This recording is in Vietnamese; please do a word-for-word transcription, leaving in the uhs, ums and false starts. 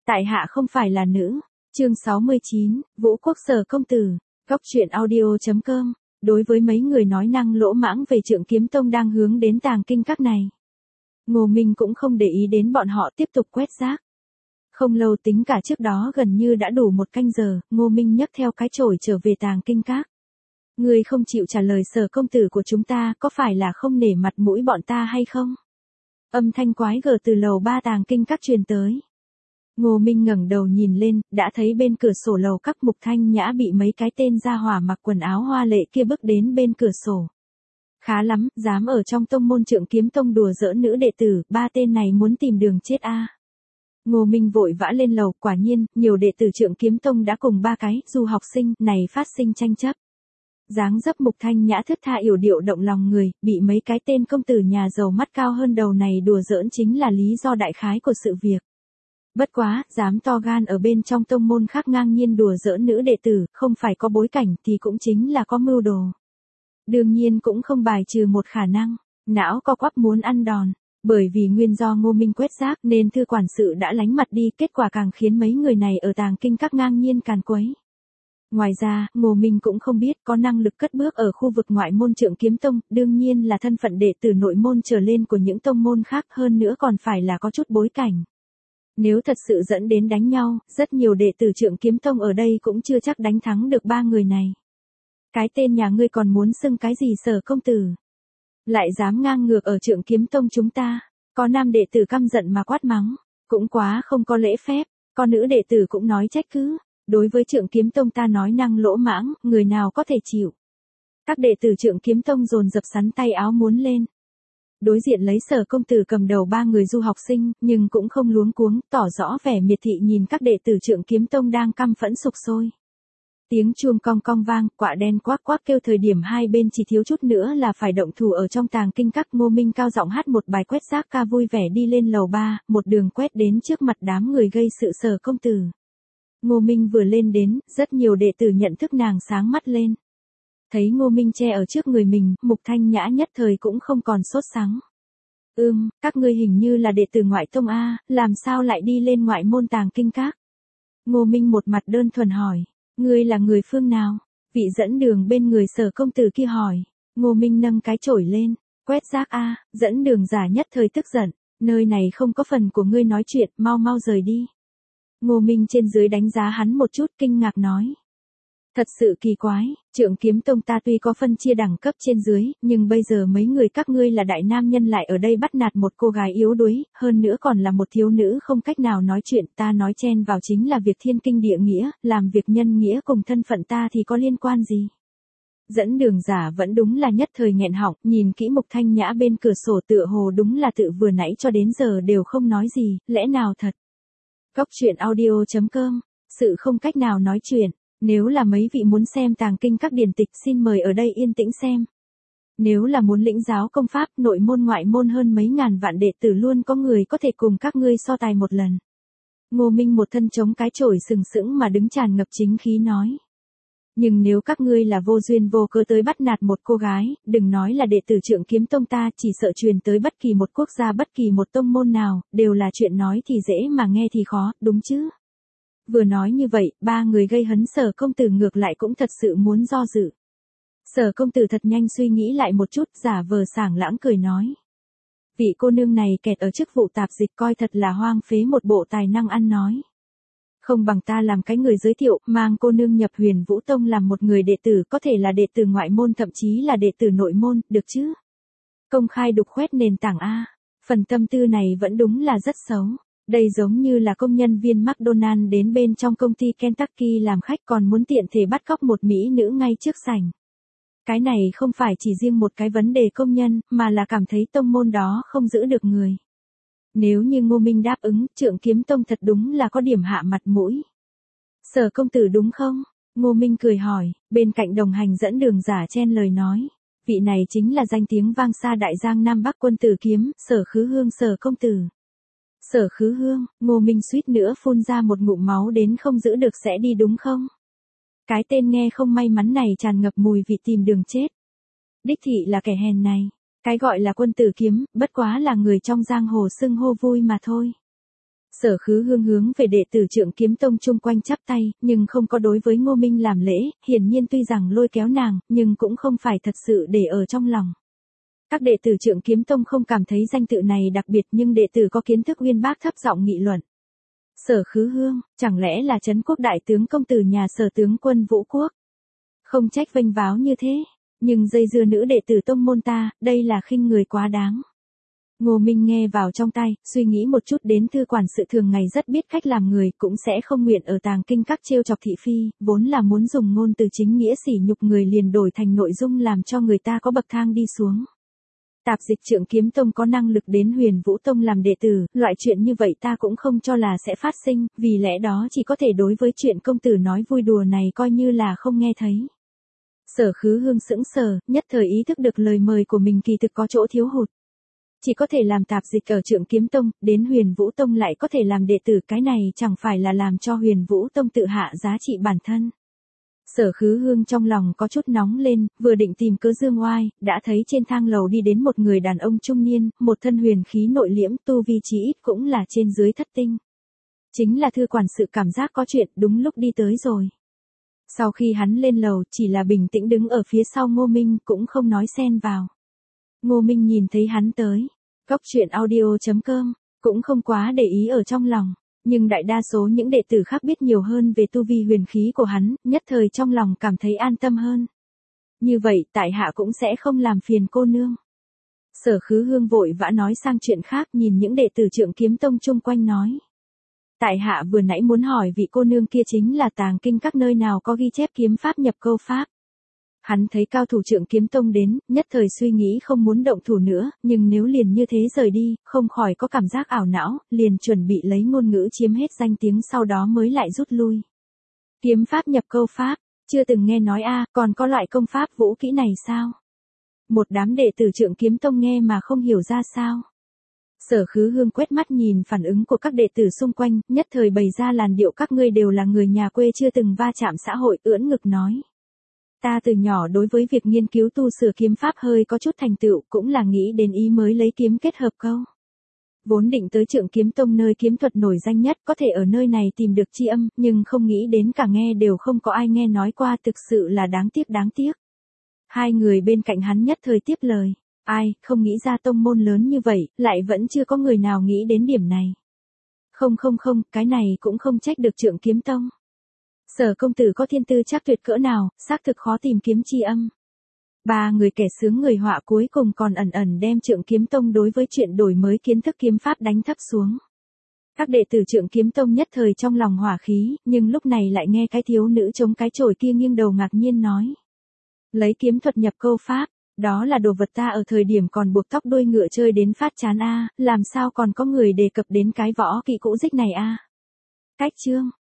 Tại hạ không phải là nữ. Chương sáu mươi chín, Vũ Quốc Sở công tử. Góc truyện audio chấm com. Đối với mấy người nói năng lỗ mãng về Trượng Kiếm Tông đang hướng đến tàng kinh các này, Ngô Minh cũng không để ý đến bọn họ, tiếp tục quét rác. Không lâu, tính cả trước đó gần như đã đủ một canh giờ, Ngô Minh nhấc theo cái chổi trở về tàng kinh các. Ngươi không chịu trả lời Sở công tử của chúng ta, có phải là không nể mặt mũi bọn ta hay không? Âm thanh quái gở từ lầu ba tàng kinh các truyền tới. Ngô Minh ngẩng đầu nhìn lên, đã thấy bên cửa sổ lầu các Mục Thanh Nhã bị mấy cái tên gia hỏa mặc quần áo hoa lệ kia bước đến bên cửa sổ. Khá lắm, dám ở trong tông môn Trượng Kiếm Tông đùa giỡn nữ đệ tử, ba tên này muốn tìm đường chết a. À. Ngô Minh vội vã lên lầu, quả nhiên, nhiều đệ tử Trượng Kiếm Tông đã cùng ba cái du học sinh này phát sinh tranh chấp. Dáng dấp Mục Thanh Nhã thướt tha yểu điệu động lòng người, bị mấy cái tên công tử nhà giàu mắt cao hơn đầu này đùa giỡn chính là lý do đại khái của sự việc. Bất quá, dám to gan ở bên trong tông môn khác ngang nhiên đùa giỡn nữ đệ tử, không phải có bối cảnh thì cũng chính là có mưu đồ. Đương nhiên cũng không bài trừ một khả năng, não co quắp muốn ăn đòn. Bởi vì nguyên do Ngô Minh quét rác nên thư quản sự đã lánh mặt đi, kết quả càng khiến mấy người này ở tàng kinh các ngang nhiên càn quấy. Ngoài ra, Ngô Minh cũng không biết có năng lực cất bước ở khu vực ngoại môn Trượng Kiếm Tông, đương nhiên là thân phận đệ tử nội môn trở lên của những tông môn khác, hơn nữa còn phải là có chút bối cảnh. Nếu thật sự dẫn đến đánh nhau, rất nhiều đệ tử Trượng Kiếm Tông ở đây cũng chưa chắc đánh thắng được ba người này. Cái tên nhà ngươi còn muốn xưng cái gì Sở công tử? Lại dám ngang ngược ở Trượng Kiếm Tông chúng ta? Có nam đệ tử căm giận mà quát mắng, cũng quá không có lễ phép, có nữ đệ tử cũng nói trách cứ. Đối với Trượng Kiếm Tông ta nói năng lỗ mãng, người nào có thể chịu? Các đệ tử Trượng Kiếm Tông dồn dập sắn tay áo muốn lên. Đối diện lấy Sở công tử cầm đầu ba người du học sinh, nhưng cũng không luống cuống, tỏ rõ vẻ miệt thị nhìn các đệ tử Trượng Kiếm Tông đang căm phẫn sục sôi. Tiếng chuông cong cong vang, quạ đen quác quác kêu, thời điểm hai bên chỉ thiếu chút nữa là phải động thủ ở trong tàng kinh các. Ngô Minh cao giọng hát một bài quét rác ca vui vẻ đi lên lầu ba, một đường quét đến trước mặt đám người gây sự Sở công tử. Ngô Minh vừa lên đến, rất nhiều đệ tử nhận thức nàng sáng mắt lên. Thấy Ngô Minh che ở trước người mình, Mục Thanh Nhã nhất thời cũng không còn sốt sắng. Ừm, các ngươi hình như là đệ tử ngoại tông a, làm sao lại đi lên ngoại môn tàng kinh các? Ngô Minh một mặt đơn thuần hỏi, ngươi là người phương nào? Vị dẫn đường bên người Sở công tử kia hỏi. Ngô Minh nâng cái chổi lên, quét rác a, dẫn đường giả nhất thời tức giận, nơi này không có phần của ngươi nói chuyện, mau mau rời đi. Ngô Minh trên dưới đánh giá hắn một chút, kinh ngạc nói. Thật sự kỳ quái, Trượng Kiếm Tông ta tuy có phân chia đẳng cấp trên dưới, nhưng bây giờ mấy người các ngươi là đại nam nhân lại ở đây bắt nạt một cô gái yếu đuối, hơn nữa còn là một thiếu nữ không cách nào nói chuyện, ta nói chen vào chính là việc thiên kinh địa nghĩa, làm việc nhân nghĩa cùng thân phận ta thì có liên quan gì? Dẫn đường giả vẫn đúng là nhất thời nghẹn họng, nhìn kỹ Mục Thanh Nhã bên cửa sổ tựa hồ đúng là tự vừa nãy cho đến giờ đều không nói gì, lẽ nào thật? Góc truyện audio chấm com, sự không cách nào nói chuyện. Nếu là mấy vị muốn xem tàng kinh các điển tịch xin mời ở đây yên tĩnh xem. Nếu là muốn lĩnh giáo công pháp nội môn ngoại môn hơn mấy ngàn vạn đệ tử luôn có người có thể cùng các ngươi so tài một lần. Ngô Minh một thân chống cái chổi sừng sững mà đứng tràn ngập chính khí nói. Nhưng nếu các ngươi là vô duyên vô cớ tới bắt nạt một cô gái, đừng nói là đệ tử Trượng Kiếm Tông ta, chỉ sợ truyền tới bất kỳ một quốc gia bất kỳ một tông môn nào, đều là chuyện nói thì dễ mà nghe thì khó, đúng chứ? Vừa nói như vậy, ba người gây hấn Sở công tử ngược lại cũng thật sự muốn do dự. Sở công tử thật nhanh suy nghĩ lại một chút, giả vờ sảng lãng cười nói. Vị cô nương này kẹt ở chức vụ tạp dịch coi thật là hoang phế một bộ tài năng ăn nói. Không bằng ta làm cái người giới thiệu, mang cô nương nhập Huyền Vũ Tông làm một người đệ tử, có thể là đệ tử ngoại môn thậm chí là đệ tử nội môn, được chứ? Công khai đục khoét nền tảng A, phần tâm tư này vẫn đúng là rất xấu. Đây giống như là công nhân viên McDonald đến bên trong công ty Kentucky làm khách còn muốn tiện thể bắt cóc một mỹ nữ ngay trước sảnh. Cái này không phải chỉ riêng một cái vấn đề công nhân, mà là cảm thấy tông môn đó không giữ được người. Nếu như Ngô Minh đáp ứng, Trượng Kiếm Tông thật đúng là có điểm hạ mặt mũi. Sở công tử đúng không? Ngô Minh cười hỏi, bên cạnh đồng hành dẫn đường giả chen lời nói. Vị này chính là danh tiếng vang xa đại giang Nam Bắc quân tử kiếm, Sở Khứ Hương Sở công tử. Sở Khứ Hương, Ngô Minh suýt nữa phun ra một ngụm máu đến không giữ được sẽ đi đúng không? Cái tên nghe không may mắn này tràn ngập mùi vị tìm đường chết. Đích thị là kẻ hèn này. Cái gọi là quân tử kiếm, bất quá là người trong giang hồ xưng hô vui mà thôi. Sở Khứ Hương hướng về đệ tử Trượng Kiếm Tông chung quanh chắp tay, nhưng không có đối với Ngô Minh làm lễ, hiển nhiên tuy rằng lôi kéo nàng, nhưng cũng không phải thật sự để ở trong lòng. Các đệ tử Trượng Kiếm Tông không cảm thấy danh tự này đặc biệt, nhưng đệ tử có kiến thức uyên bác thấp giọng nghị luận. Sở Khứ Hương, chẳng lẽ là Trấn Quốc đại tướng công tử nhà Sở tướng quân Vũ Quốc? Không trách vênh váo như thế, nhưng dây dưa nữ đệ tử tông môn ta, đây là khinh người quá đáng. Ngô Minh nghe vào trong tai, suy nghĩ một chút đến thư quản sự thường ngày rất biết cách làm người, cũng sẽ không nguyện ở tàng kinh các trêu chọc thị phi, vốn là muốn dùng ngôn từ chính nghĩa sỉ nhục người liền đổi thành nội dung làm cho người ta có bậc thang đi xuống. Tạp dịch Trượng Kiếm Tông có năng lực đến Huyền Vũ Tông làm đệ tử, loại chuyện như vậy ta cũng không cho là sẽ phát sinh, vì lẽ đó chỉ có thể đối với chuyện công tử nói vui đùa này coi như là không nghe thấy. Sở Khứ Hương sững sờ, nhất thời ý thức được lời mời của mình kỳ thực có chỗ thiếu hụt. Chỉ có thể làm tạp dịch ở Trượng Kiếm Tông, đến Huyền Vũ Tông lại có thể làm đệ tử, cái này chẳng phải là làm cho Huyền Vũ Tông tự hạ giá trị bản thân. Sở Khứ Hương trong lòng có chút nóng lên, vừa định tìm cớ dương oai, đã thấy trên thang lầu đi đến một người đàn ông trung niên, một thân huyền khí nội liễm, tu vi chí ít cũng là trên dưới thất tinh. Chính là thư quản sự cảm giác có chuyện, đúng lúc đi tới rồi. Sau khi hắn lên lầu, chỉ là bình tĩnh đứng ở phía sau Ngô Minh, cũng không nói xen vào. Ngô Minh nhìn thấy hắn tới, góc chuyện audio chấm com, cũng không quá để ý ở trong lòng. Nhưng đại đa số những đệ tử khác biết nhiều hơn về tu vi huyền khí của hắn, nhất thời trong lòng cảm thấy an tâm hơn. Như vậy, tại hạ cũng sẽ không làm phiền cô nương. Sở Khứ Hương vội vã nói sang chuyện khác, nhìn những đệ tử Trượng Kiếm Tông chung quanh nói. Tại hạ vừa nãy muốn hỏi vị cô nương kia chính là tàng kinh các nơi nào có ghi chép kiếm pháp nhập câu pháp. Hắn thấy cao thủ Trượng Kiếm Tông đến, nhất thời suy nghĩ không muốn động thủ nữa, nhưng nếu liền như thế rời đi, không khỏi có cảm giác ảo não, liền chuẩn bị lấy ngôn ngữ chiếm hết danh tiếng sau đó mới lại rút lui. Kiếm pháp nhập câu pháp, chưa từng nghe nói a, còn có loại công pháp vũ kỹ này sao? Một đám đệ tử Trượng Kiếm Tông nghe mà không hiểu ra sao. Sở Khứ Hương quét mắt nhìn phản ứng của các đệ tử xung quanh, nhất thời bày ra làn điệu các ngươi đều là người nhà quê chưa từng va chạm xã hội, ưỡn ngực nói. Ta từ nhỏ đối với việc nghiên cứu tu sửa kiếm pháp hơi có chút thành tựu, cũng là nghĩ đến ý mới lấy kiếm kết hợp câu. Vốn định tới Trượng Kiếm Tông nơi kiếm thuật nổi danh nhất, có thể ở nơi này tìm được chi âm, nhưng không nghĩ đến cả nghe đều không có ai nghe nói qua, thực sự là đáng tiếc đáng tiếc. Hai người bên cạnh hắn nhất thời tiếp lời, ai, không nghĩ ra tông môn lớn như vậy, lại vẫn chưa có người nào nghĩ đến điểm này. Không không không, cái này cũng không trách được Trượng Kiếm Tông. Sở công tử có thiên tư chắc tuyệt cỡ nào, xác thực khó tìm kiếm chi âm. Ba người kẻ sướng người họa cuối cùng còn ẩn ẩn đem Trượng Kiếm Tông đối với chuyện đổi mới kiến thức kiếm pháp đánh thấp xuống. Các đệ tử Trượng Kiếm Tông nhất thời trong lòng hỏa khí, nhưng lúc này lại nghe cái thiếu nữ chống cái chổi kia nghiêng đầu ngạc nhiên nói. Lấy kiếm thuật nhập câu pháp, đó là đồ vật ta ở thời điểm còn buộc tóc đuôi ngựa chơi đến phát chán a, làm sao còn có người đề cập đến cái võ kỹ cũ dích này a. Cách chương